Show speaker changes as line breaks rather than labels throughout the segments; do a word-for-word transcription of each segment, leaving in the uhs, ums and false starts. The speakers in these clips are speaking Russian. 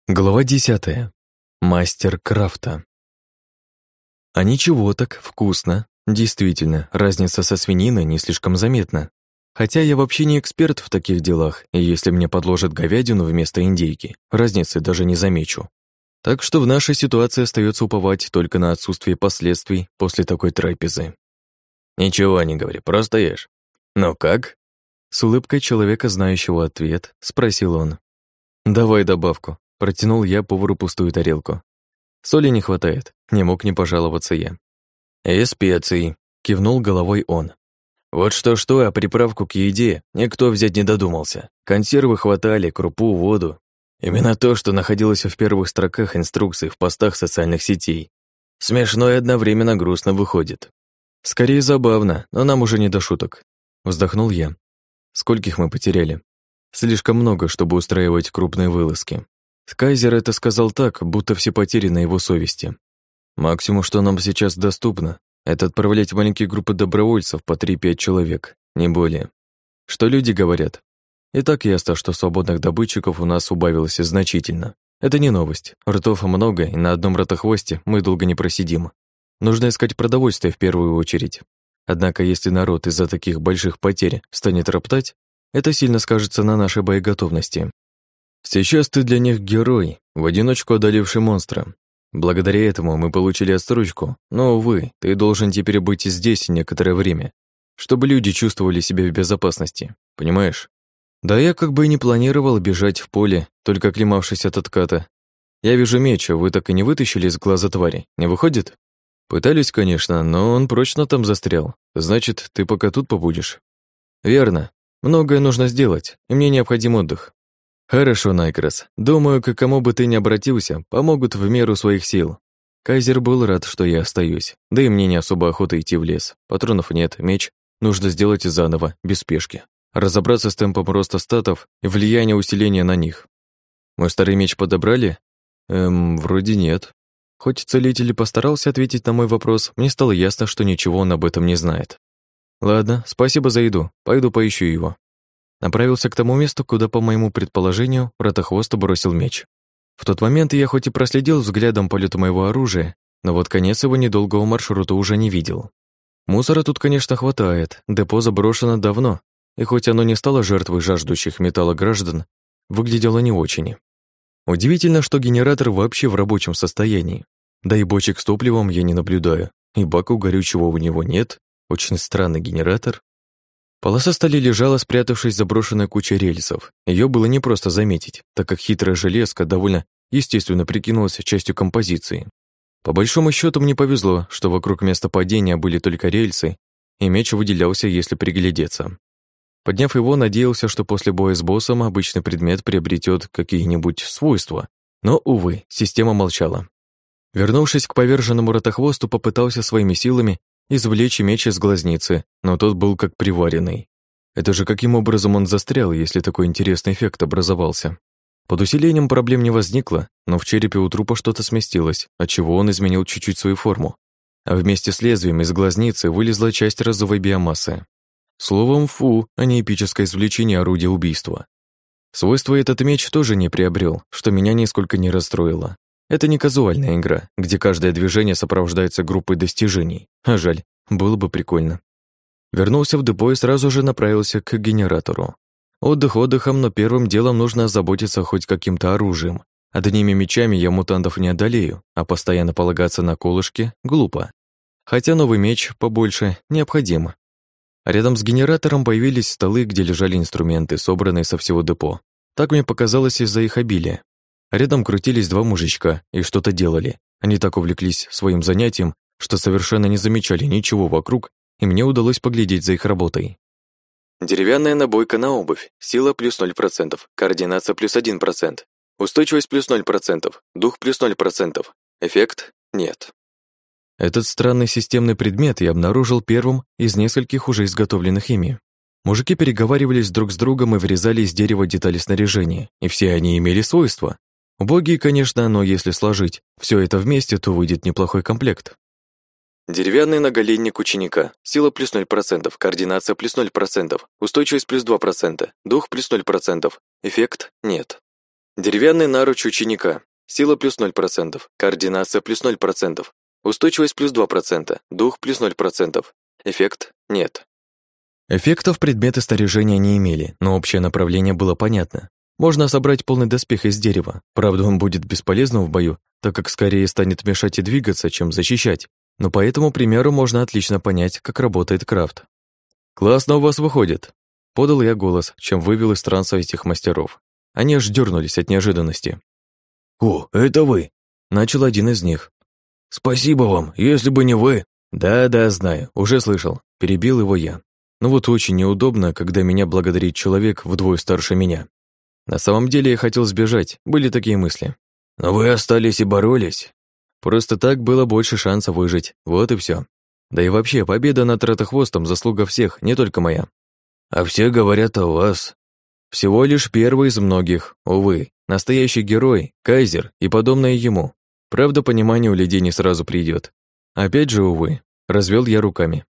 Глава десятая. Мастер крафта. А ничего так, вкусно. Действительно, разница со свининой не слишком заметна. Хотя я вообще не эксперт в таких делах, и если мне подложат говядину вместо индейки, разницы даже не замечу. Так что в нашей ситуации остается уповать только на отсутствие последствий после такой трапезы. «Ничего не говори, просто ешь. Ну как?» С улыбкой человека, знающего ответ, спросил он. «Давай добавку». Протянул я повару пустую тарелку. Соли не хватает, не мог не пожаловаться я. «И специй», — кивнул головой он. «Вот что-что, а приправку к еде никто взять не додумался. Консервы хватали, крупу, воду. Именно то, что находилось в первых строках инструкций в постах социальных сетей. Смешно и одновременно грустно выходит. Скорее забавно, но нам уже не до шуток». Вздохнул я. Скольких мы потеряли? Слишком много, чтобы устраивать крупные вылазки. Кайзер это сказал так, будто все потери на его совести. Максимум, что нам сейчас доступно, это отправлять маленькие группы добровольцев по три-пять человек, не более. Что люди говорят? И так ясно, что свободных добытчиков у нас убавилось значительно. Это не новость. Ртов много, и на одном ротохвосте мы долго не просидим. Нужно искать продовольствие в первую очередь. Однако, если народ из-за таких больших потерь станет роптать, это сильно скажется на нашей боеготовности. Сейчас ты для них герой, в одиночку одоливший монстра. Благодаря этому мы получили отсрочку, но, увы, ты должен теперь быть здесь некоторое время, чтобы люди чувствовали себя в безопасности, понимаешь? Да я как бы и не планировал бежать в поле, только оклемавшись от отката. Я вижу меч, а вы так и не вытащили из глаза твари, не выходит? Пытались, конечно, но он прочно там застрял. Значит, ты пока тут побудешь. Верно. Многое нужно сделать, и мне необходим отдых. «Хорошо, Найкрас. Думаю, к кому бы ты ни обратился, помогут в меру своих сил». Кайзер был рад, что я остаюсь, да и мне не особо охота идти в лес. Патронов нет, меч нужно сделать заново, без спешки. Разобраться с темпом роста статов и влияния усиления на них. Мой старый меч подобрали? Эм, вроде нет. Хоть целитель и постарался ответить на мой вопрос, мне стало ясно, что ничего он об этом не знает. Ладно, спасибо за еду, пойду поищу его. Направился к тому месту, куда, по моему предположению, Ротохвост бросил меч. В тот момент я хоть и проследил взглядом полета моего оружия, но вот конец его недолгого маршрута уже не видел. Мусора тут, конечно, хватает, депо заброшено давно, и хоть оно не стало жертвой жаждущих металла граждан, выглядело не очень. Удивительно, что генератор вообще в рабочем состоянии. Да и бочек с топливом я не наблюдаю, и бака горючего у него нет, очень странный генератор. Полоса стали лежала, спрятавшись за брошенной кучей рельсов. Ее было непросто заметить, так как хитрая железка довольно естественно прикинулась частью композиции. По большому счету мне повезло, что вокруг места падения были только рельсы, и меч выделялся, если приглядеться. Подняв его, надеялся, что после боя с боссом обычный предмет приобретет какие-нибудь свойства. Но, увы, система молчала. Вернувшись к поверженному Ротохвосту, попытался своими силами извлечь меч из глазницы, но тот был как приваренный. Это же каким образом он застрял, если такой интересный эффект образовался? Под усилением проблем не возникло, но в черепе у трупа что-то сместилось, отчего он изменил чуть-чуть свою форму. А вместе с лезвием из глазницы вылезла часть розовой биомассы. Словом, фу, а не эпическое извлечение орудия убийства. Свойства этот меч тоже не приобрел, что меня нисколько не расстроило. Это не казуальная игра, где каждое движение сопровождается группой достижений. А жаль, было бы прикольно. Вернулся в депо и сразу же направился к генератору. Отдых отдыхом, но первым делом нужно озаботиться хоть каким-то оружием. Одними мечами я мутантов не одолею, а постоянно полагаться на колышки глупо. Хотя новый меч побольше необходим. Рядом с генератором появились столы, где лежали инструменты, собранные со всего депо. Так мне показалось из-за их обилия. Рядом крутились два мужичка и что-то делали. Они так увлеклись своим занятием, что совершенно не замечали ничего вокруг, и мне удалось поглядеть за их работой. Деревянная набойка на обувь. Сила плюс ноль процентов. Координация плюс один процент. Устойчивость плюс ноль процентов. Дух плюс ноль процентов. Эффект нет. Этот странный системный предмет я обнаружил первым из нескольких уже изготовленных ими. Мужики переговаривались друг с другом и вырезали из дерева детали снаряжения, и все они имели свойства. Убогие, конечно, но если сложить все это вместе, то выйдет неплохой комплект. Деревянный наголенник ученика. Сила плюс ноль процентов, координация плюс ноль процентов, устойчивость плюс два процента, дух плюс ноль процентов, эффект нет. Деревянный наруч ученика. Сила плюс ноль процентов, координация плюс ноль процентов, устойчивость плюс два процента, дух плюс ноль процентов. Эффект нет. Эффектов предметы снаряжения не имели, но общее направление было понятно. Можно собрать полный доспех из дерева. Правда, он будет бесполезным в бою, так как скорее станет мешать и двигаться, чем защищать. Но по этому примеру можно отлично понять, как работает крафт. «Классно у вас выходит», — подал я голос, чем вывел из транса этих мастеров. Они аж дернулись от неожиданности.
«О, это вы!» —
начал один из них.
«Спасибо вам, если бы не вы...»
«Да-да, знаю, уже слышал», — перебил его я. «Но вот очень неудобно, когда меня благодарит человек вдвое старше меня. На самом деле я хотел сбежать, были такие мысли.
Но вы остались и боролись.
Просто так было больше шансов выжить, вот и все. Да и вообще, победа над Ратохвостом — заслуга всех, не только моя.
А все говорят о вас.
Всего лишь первый из многих, увы. Настоящий герой, кайзер и подобное ему. Правда, понимание у людей не сразу придет. Опять же, увы, развел я руками.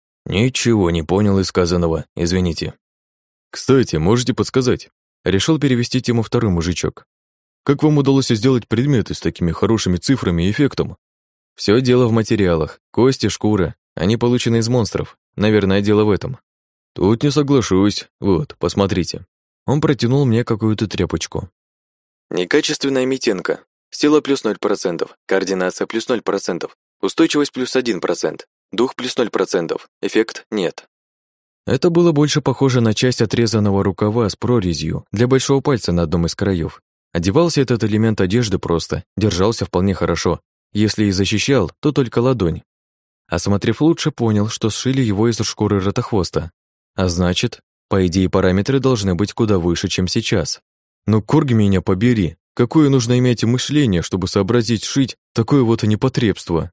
Ничего не понял из сказанного, извините.
Кстати, можете подсказать? Решил перевести тему второй мужичок. Как вам удалось сделать предметы с такими хорошими цифрами и эффектом? Все дело в материалах. Кости, шкура. Они получены из монстров. Наверное, дело в этом. Тут не соглашусь. Вот, посмотрите. Он протянул мне какую-то тряпочку. Некачественная митенка. Сила плюс ноль процентов. Координация плюс ноль процентов. Устойчивость плюс один процент. Дух плюс ноль процентов. Эффект нет. Это было больше похоже на часть отрезанного рукава с прорезью для большого пальца на одном из краев. Одевался этот элемент одежды просто, держался вполне хорошо. Если и защищал, то только ладонь. Осмотрев лучше, понял, что сшили его из шкуры Ратохвоста. А значит, по идее, параметры должны быть куда выше, чем сейчас. Но кург меня побери, какое нужно иметь мышление, чтобы сообразить шить такое вот непотребство?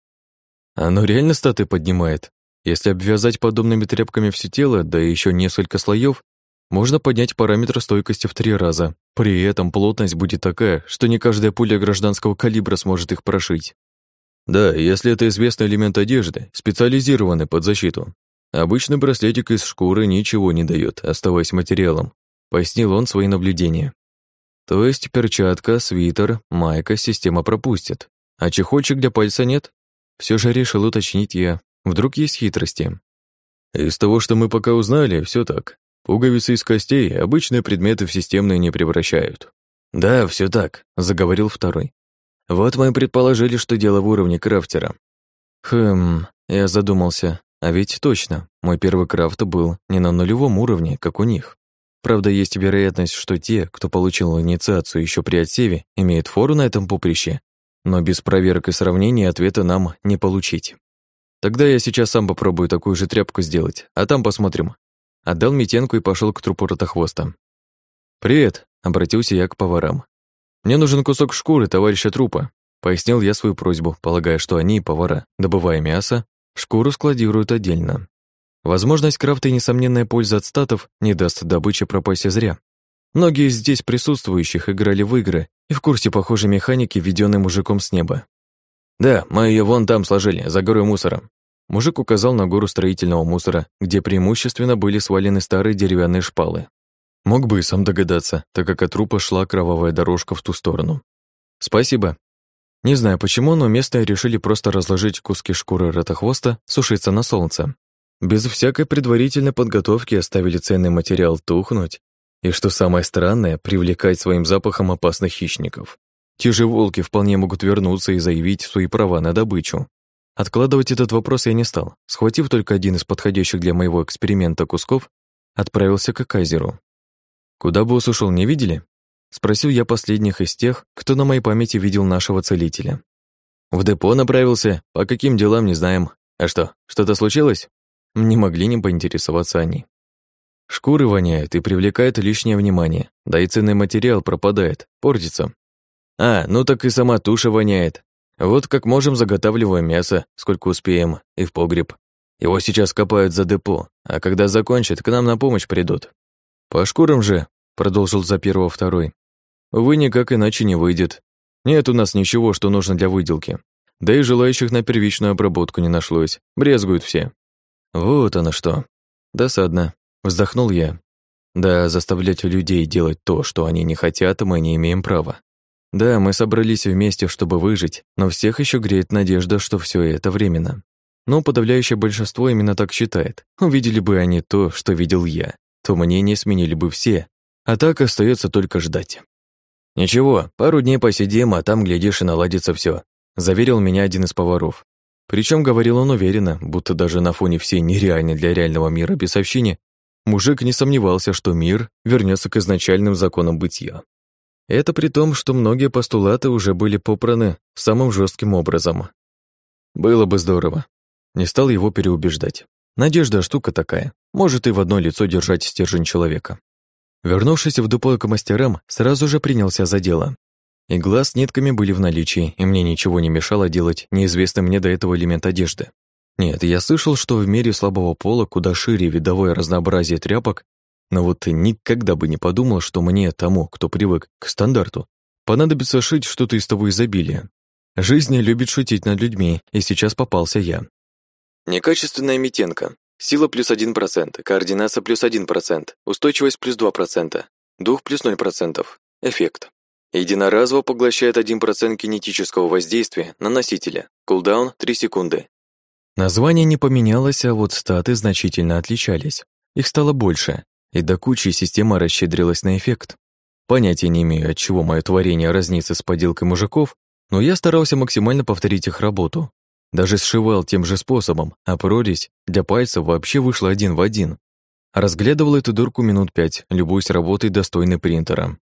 Оно реально статы поднимает. Если обвязать подобными тряпками все тело, да и еще несколько слоев, можно поднять параметр стойкости в три раза. При этом плотность будет такая, что не каждая пуля гражданского калибра сможет их прошить. Да, если это известный элемент одежды, специализированный под защиту. Обычный браслетик из шкуры ничего не дает, оставаясь материалом, пояснил он свои наблюдения. То есть перчатка, свитер, майка система пропустит, а чехольчик для пальца нет? Все же решил уточнить я. Вдруг есть хитрости. Из того, что мы пока узнали, все так. Пуговицы из костей обычные предметы в системные не превращают. Да, все так, заговорил второй. Вот мы предположили, что дело в уровне крафтера. Хм, я задумался. А ведь точно, мой первый крафт был не на нулевом уровне, как у них. Правда, есть вероятность, что те, кто получил инициацию еще при отсеве, имеют фору на этом поприще, но без проверок и сравнений ответа нам не получить. Тогда я сейчас сам попробую такую же тряпку сделать, а там посмотрим. Отдал митенку и пошел к трупу Ратохвоста. «Привет», — обратился я к поварам. «Мне нужен кусок шкуры товарища трупа», — пояснил я свою просьбу, полагая, что они, повара, добывая мясо, шкуру складируют отдельно. Возможность крафта и несомненная польза от статов не даст добыче пропасть зря. Многие из здесь присутствующих играли в игры и в курсе похожей механики, введенной мужиком с неба. «Да, мы ее вон там сложили, за горой мусора». Мужик указал на гору строительного мусора, где преимущественно были свалены старые деревянные шпалы. Мог бы и сам догадаться, так как от трупа шла кровавая дорожка в ту сторону. «Спасибо». Не знаю почему, но местные решили просто разложить куски шкуры Ратохвоста сушиться на солнце. Без всякой предварительной подготовки оставили ценный материал тухнуть. И что самое странное, привлекать своим запахом опасных хищников. Те же волки вполне могут вернуться и заявить свои права на добычу. Откладывать этот вопрос я не стал. Схватив только один из подходящих для моего эксперимента кусков, отправился к кайзеру. «Куда босс ушел, не видели?» Спросил я последних из тех, кто на моей памяти видел нашего целителя. «В депо направился, по каким делам не знаем. А что, что-то случилось?» Не могли не поинтересоваться они. Шкуры воняют и привлекают лишнее внимание, да и ценный материал пропадает, портится. А, ну так и сама туша воняет. Вот как можем, заготавливаем мясо, сколько успеем, и в погреб. Его сейчас копают за депо, а когда закончат, к нам на помощь придут. По шкурам же, продолжил за первого второй, увы, никак иначе не выйдет. Нет у нас ничего, что нужно для выделки. Да и желающих на первичную обработку не нашлось, брезгуют все. Вот оно что. Досадно. Вздохнул я. Да, заставлять людей делать то, что они не хотят, мы не имеем права. Да, мы собрались вместе, чтобы выжить, но всех еще греет надежда, что все это временно. Но подавляющее большинство именно так считает. Увидели бы они то, что видел я, то мнение сменили бы все, а так остается только ждать. «Ничего, пару дней посидим, а там, глядишь, и наладится все, заверил меня один из поваров. Причем говорил он уверенно, будто даже на фоне всей нереальной для реального мира бесовщине мужик не сомневался, что мир вернется к изначальным законам бытия. Это при том, что многие постулаты уже были попраны самым жестким образом. Было бы здорово. Не стал его переубеждать. Надежда штука такая, может и в одно лицо держать стержень человека. Вернувшись в дупо к мастерам, сразу же принялся за дело. Игла с нитками были в наличии, и мне ничего не мешало делать неизвестный мне до этого элемент одежды. Нет, я слышал, что в мире слабого пола куда шире видовое разнообразие тряпок, но вот никогда бы не подумал, что мне, тому, кто привык к стандарту, понадобится шить что-то из того изобилия. Жизнь любит шутить над людьми, и сейчас попался я. Некачественная митенка. Сила плюс один процент, координация плюс один процент, устойчивость плюс два процента, дух плюс ноль процентов. Эффект. Единоразово поглощает один процент кинетического воздействия на носителя. Кулдаун три секунды. Название не поменялось, а вот статы значительно отличались. Их стало больше, и до кучи система расщедрилась на эффект. Понятия не имею, от чего мое творение разнится с поделкой мужиков, но я старался максимально повторить их работу. Даже сшивал тем же способом, а прорезь для пальцев вообще вышла один в один. Разглядывал эту дырку минут пять, любуясь работой достойной принтера.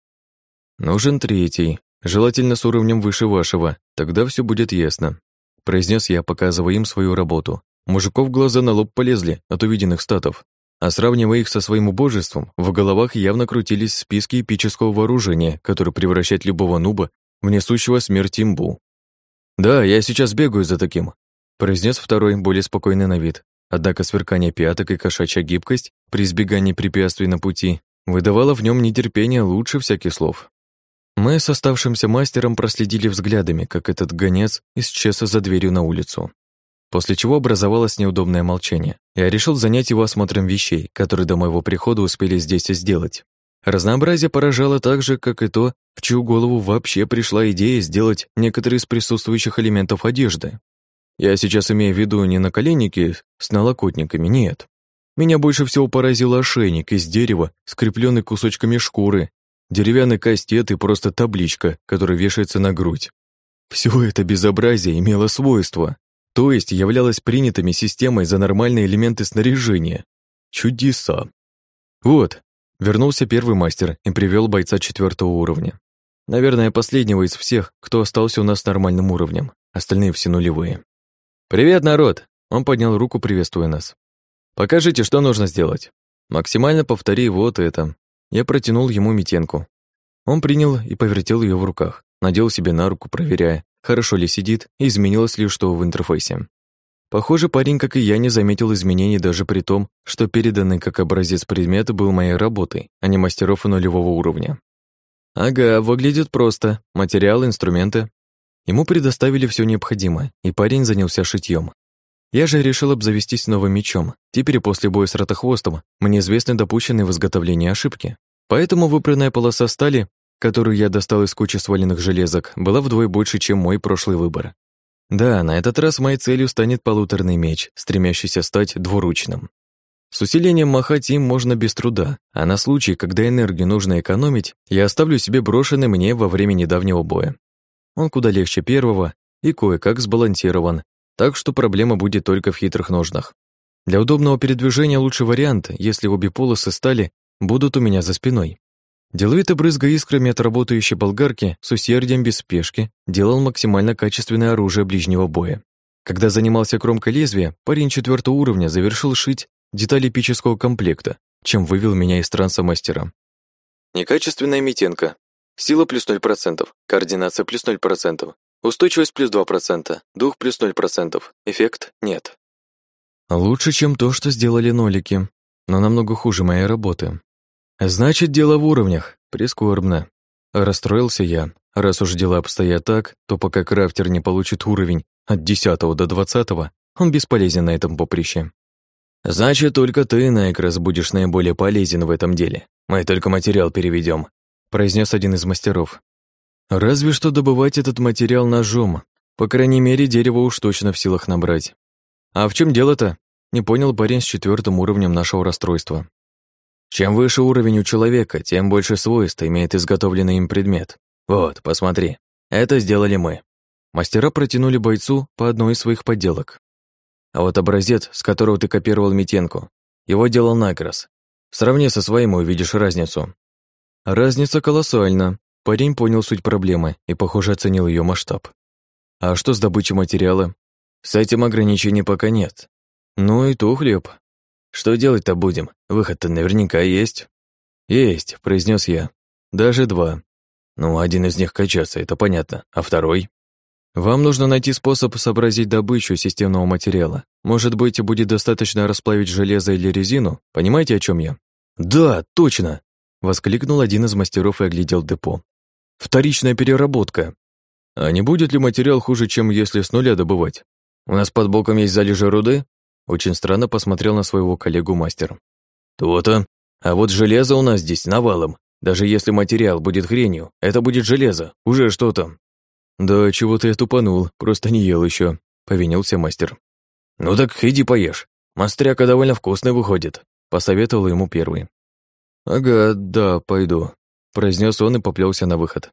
Нужен третий, желательно с уровнем выше вашего, тогда все будет ясно, произнес я, показывая им свою работу. Мужиков глаза на лоб полезли от увиденных статов, а сравнивая их со своим убожеством, в головах явно крутились списки эпического вооружения, которое превращает любого нуба в несущего смерть имбу. «Да, я сейчас бегаю за таким», произнес второй, более спокойный на вид. Однако сверкание пяток и кошачья гибкость при избегании препятствий на пути выдавало в нем нетерпение лучше всяких слов. Мы с оставшимся мастером проследили взглядами, как этот гонец исчез за дверью на улицу. После чего образовалось неудобное молчание. Я решил занять его осмотром вещей, которые до моего прихода успели здесь сделать. Разнообразие поражало так же, как и то, в чью голову вообще пришла идея сделать некоторые из присутствующих элементов одежды. Я сейчас имею в виду не наколенники с налокотниками, нет. Меня больше всего поразил ошейник из дерева, скрепленный кусочками шкуры, деревянный кастет и просто табличка, которая вешается на грудь. Все это безобразие имело свойства, то есть являлось принятыми системой за нормальные элементы снаряжения. Чудеса. Вот, вернулся первый мастер и привел бойца четвертого уровня. Наверное, последнего из всех, кто остался у нас с нормальным уровнем, остальные все нулевые. «Привет, народ!» Он поднял руку, приветствуя нас. «Покажите, что нужно сделать. Максимально повтори вот это». Я протянул ему митенку. Он принял и повертел ее в руках, надел себе на руку, проверяя, хорошо ли сидит и изменилось ли что в интерфейсе. Похоже, парень, как и я, не заметил изменений даже при том, что переданный как образец предмета был моей работой, а не мастеров нулевого уровня. Ага, выглядит просто. Материалы, инструменты. Ему предоставили все необходимое, и парень занялся шитьем. Я же решил обзавестись новым мечом. Теперь после боя с Ратохвостом мне известны допущенные в изготовлении ошибки. Поэтому выпранная полоса стали, которую я достал из кучи сваленных железок, была вдвое больше, чем мой прошлый выбор. Да, на этот раз моей целью станет полуторный меч, стремящийся стать двуручным. С усилением махать им можно без труда, а на случай, когда энергию нужно экономить, я оставлю себе брошенный мне во время недавнего боя. Он куда легче первого и кое-как сбалансирован, так что проблема будет только в хитрых ножнах. Для удобного передвижения лучший вариант, если обе полосы стали, будут у меня за спиной. Деловито брызгая искрами от работающей болгарки, с усердием без спешки, делал максимально качественное оружие ближнего боя. Когда занимался кромкой лезвия, парень четвертого уровня завершил шить детали эпического комплекта, чем вывел меня из транса мастера. Некачественная митенка. Сила плюс ноль процентов, координация плюс ноль процентов, устойчивость плюс два процента, дух плюс ноль процентов, эффект нет. Лучше, чем то, что сделали нолики, но намного хуже моей работы. Значит, дело в уровнях, прискорбно. Расстроился я. Раз уж дела обстоят так, то пока крафтер не получит уровень от десятого до двадцатого, он бесполезен на этом поприще. Значит, только ты, Найкрас, будешь наиболее полезен в этом деле.
Мы только материал переведем, произнес один из мастеров.
Разве что добывать этот материал ножом. По крайней мере, дерево уж точно в силах набрать. А в чем дело-то? Не понял парень с четвертым уровнем нашего расстройства.
Чем выше уровень у человека, тем больше свойств имеет изготовленный им предмет. Вот, посмотри. Это сделали мы.
Мастера протянули бойцу по одной из своих подделок.
А вот образец, с которого ты копировал Митенку, его делал Найгрос. Сравни со своим и увидишь разницу.
Разница колоссальна. Парень понял суть проблемы и, похоже, оценил ее масштаб. А что с добычей материала?
С этим ограничений пока нет.
Ну и то хлеб.
Что делать-то будем? Выход-то наверняка есть.
Есть, произнес я. Даже два.
Ну, один из них качаться, это понятно. А второй?
Вам нужно найти способ сообразить добычу системного материала. Может быть, будет достаточно расплавить железо или резину? Понимаете, о чем я?
Да, точно!
Воскликнул один из мастеров и оглядел депо. Вторичная переработка. А не будет ли материал хуже, чем если с нуля добывать?
У нас под боком есть залежи руды?
Очень странно посмотрел на своего коллегу мастер.
То-то. А вот железо у нас здесь навалом. Даже если материал будет хренью, это будет железо. Уже что-то.
Да чего-то я тупанул, просто не ел еще, повинился мастер.
Ну так иди поешь. Мастряка довольно вкусный выходит,
посоветовал ему первый. Ага, да, пойду, произнес он и поплелся на выход.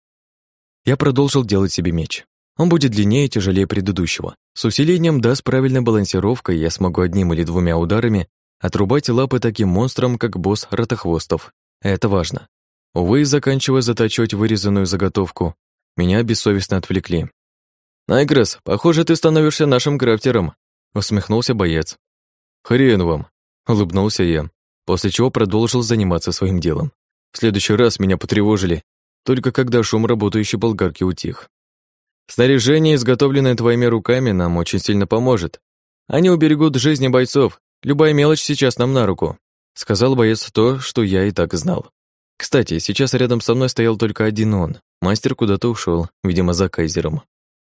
Я продолжил делать себе меч. Он будет длиннее и тяжелее предыдущего. С усилением, да, с правильной балансировкой я смогу одним или двумя ударами отрубать лапы таким монстрам, как босс Ротохвостов. Это важно. Увы, заканчивая затачивать вырезанную заготовку, меня бессовестно отвлекли. «Найгрос, похоже, ты становишься нашим крафтером», — усмехнулся боец. «Хрен вам», — улыбнулся я, после чего продолжил заниматься своим делом. В следующий раз меня потревожили, только когда шум работающей болгарки утих. «Снаряжение, изготовленное твоими руками, нам очень сильно поможет. Они уберегут жизни бойцов, любая мелочь сейчас нам на руку», — сказал боец то, что я и так знал. Кстати, сейчас рядом со мной стоял только один он. Мастер куда-то ушел, видимо, за кайзером.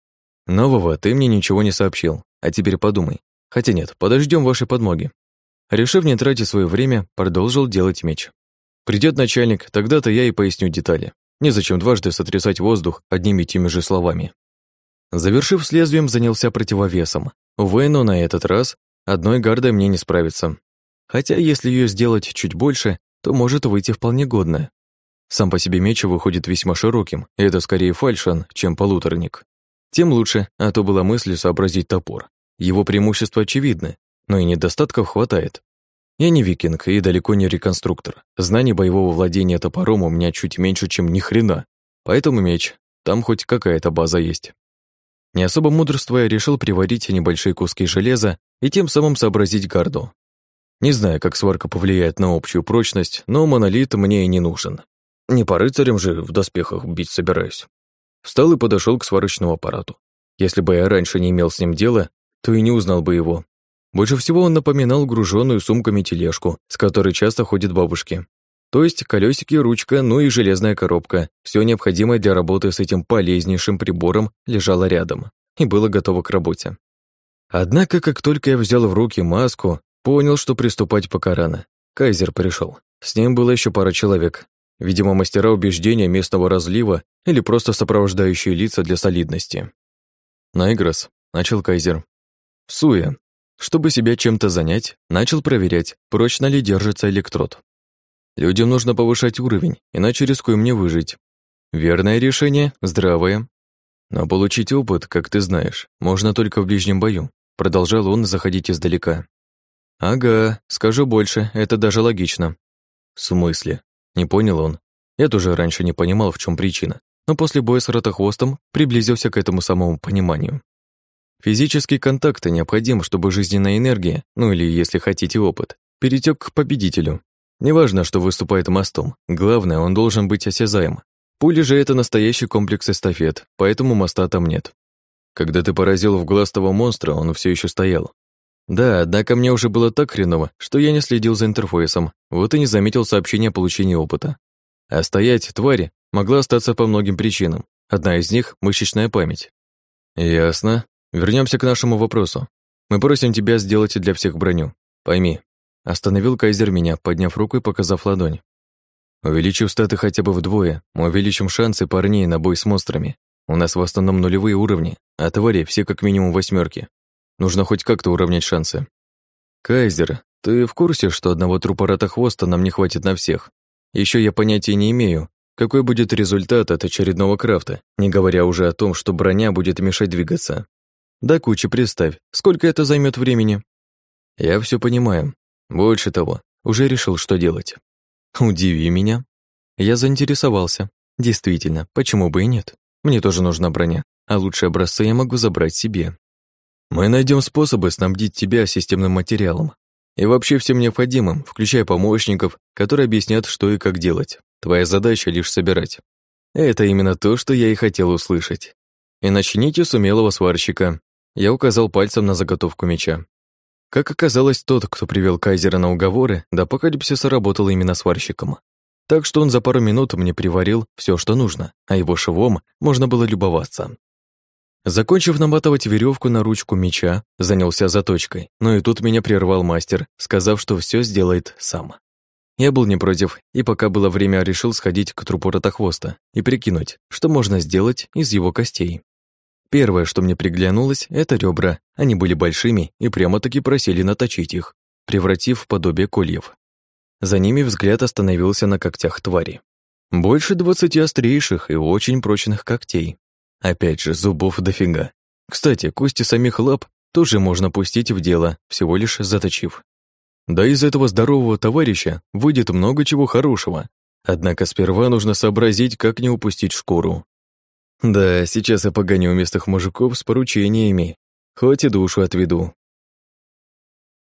Нового ты мне ничего не сообщил, а теперь подумай. Хотя нет, подождем вашей подмоги. Решив не тратить свое время, продолжил делать меч. Придет начальник, тогда-то я и поясню детали. Незачем дважды сотрясать воздух одними и теми же словами. Завершив с лезвием, занялся противовесом. Увы, но на этот раз одной гардой мне не справиться. Хотя, если ее сделать чуть больше, то может выйти вполне годно. Сам по себе меч выходит весьма широким, и это скорее фальшан, чем полуторник. Тем лучше, а то была мысль сообразить топор. Его преимущества очевидны, но и недостатков хватает. Я не викинг и далеко не реконструктор. Знаний боевого владения топором у меня чуть меньше, чем ни хрена. Поэтому меч, там хоть какая-то база есть. Не особо мудрствуя, решил приварить небольшие куски железа и тем самым сообразить гарду. Не знаю, как сварка повлияет на общую прочность, но монолит мне и не нужен. Не по рыцарям же в доспехах бить собираюсь. Встал и подошел к сварочному аппарату. Если бы я раньше не имел с ним дела, то и не узнал бы его. Больше всего он напоминал груженную сумками тележку, с которой часто ходят бабушки. То есть колесики, ручка, ну и железная коробка. Все необходимое для работы с этим полезнейшим прибором лежало рядом и было готово к работе. Однако, как только я взял в руки маску, понял, что приступать пока рано. Кайзер пришел. С ним было еще пара человек. Видимо, мастера убеждения местного разлива или просто сопровождающие лица для солидности. «Найгрос», — начал Кайзер. Суя, чтобы себя чем-то занять, начал проверять, прочно ли держится электрод. Людям нужно повышать уровень, иначе рискуем не выжить. Верное решение, здравое. Но получить опыт, как ты знаешь, можно только в ближнем бою. Продолжал он заходить издалека. Ага, скажу больше, это даже логично. В смысле? Не понял он. Я тоже раньше не понимал, в чем причина, но после боя с Ротохвостом приблизился к этому самому пониманию. Физический контакт необходим, чтобы жизненная энергия, ну или, если хотите, опыт, перетек к победителю. Неважно, что выступает мостом, главное, он должен быть осязаем. Пули же это настоящий комплекс эстафет, поэтому моста там нет. Когда ты поразил в глаз того монстра, он все еще стоял. Да, однако мне уже было так хреново, что я не следил за интерфейсом, вот и не заметил сообщения о получении опыта. А стоять твари могла остаться по многим причинам. Одна из них — мышечная память. Ясно. Вернемся к нашему вопросу. Мы просим тебя сделать для всех броню. Пойми. Остановил Кайзер меня, подняв руку и показав ладонь. Увеличив статы хотя бы вдвое, мы увеличим шансы парней на бой с монстрами. У нас в основном нулевые уровни, а твари все как минимум восьмерки. Нужно хоть как-то уравнять шансы. Кайзер, ты в курсе, что одного трупа ротохвоста нам не хватит на всех? Еще я понятия не имею, какой будет результат от очередного крафта, не говоря уже о том, что броня будет мешать двигаться. Да кучи представь, сколько это займет времени. Я все понимаю. Больше того, уже решил, что делать. Удиви меня. Я заинтересовался. Действительно, почему бы и нет? Мне тоже нужна броня, а лучшие образцы я могу забрать себе. Мы найдем способы снабдить тебя системным материалом и вообще всем необходимым, включая помощников, которые объяснят, что и как делать. Твоя задача лишь собирать. Это именно то, что я и хотел услышать. И начните с умелого сварщика. Я указал пальцем на заготовку меча. Как оказалось, тот, кто привел Кайзера на уговоры, до апокалипсиса работал именно сварщиком. Так что он за пару минут мне приварил все, что нужно, а его швом можно было любоваться. Закончив наматывать веревку на ручку меча, занялся заточкой, но и тут меня прервал мастер, сказав, что все сделает сам. Я был не против, и пока было время, решил сходить к трупу ротохвоста и прикинуть, что можно сделать из его костей. Первое, что мне приглянулось, это ребра. Они были большими и прямо-таки просили наточить их, превратив в подобие кольев. За ними взгляд остановился на когтях твари. Больше двадцати острейших и очень прочных когтей. Опять же, зубов дофига. Кстати, кости самих лап тоже можно пустить в дело, всего лишь заточив. Да из этого здорового товарища выйдет много чего хорошего. Однако сперва нужно сообразить, как не упустить шкуру. Да, сейчас я погоню местных мужиков с поручениями, хоть и душу отведу.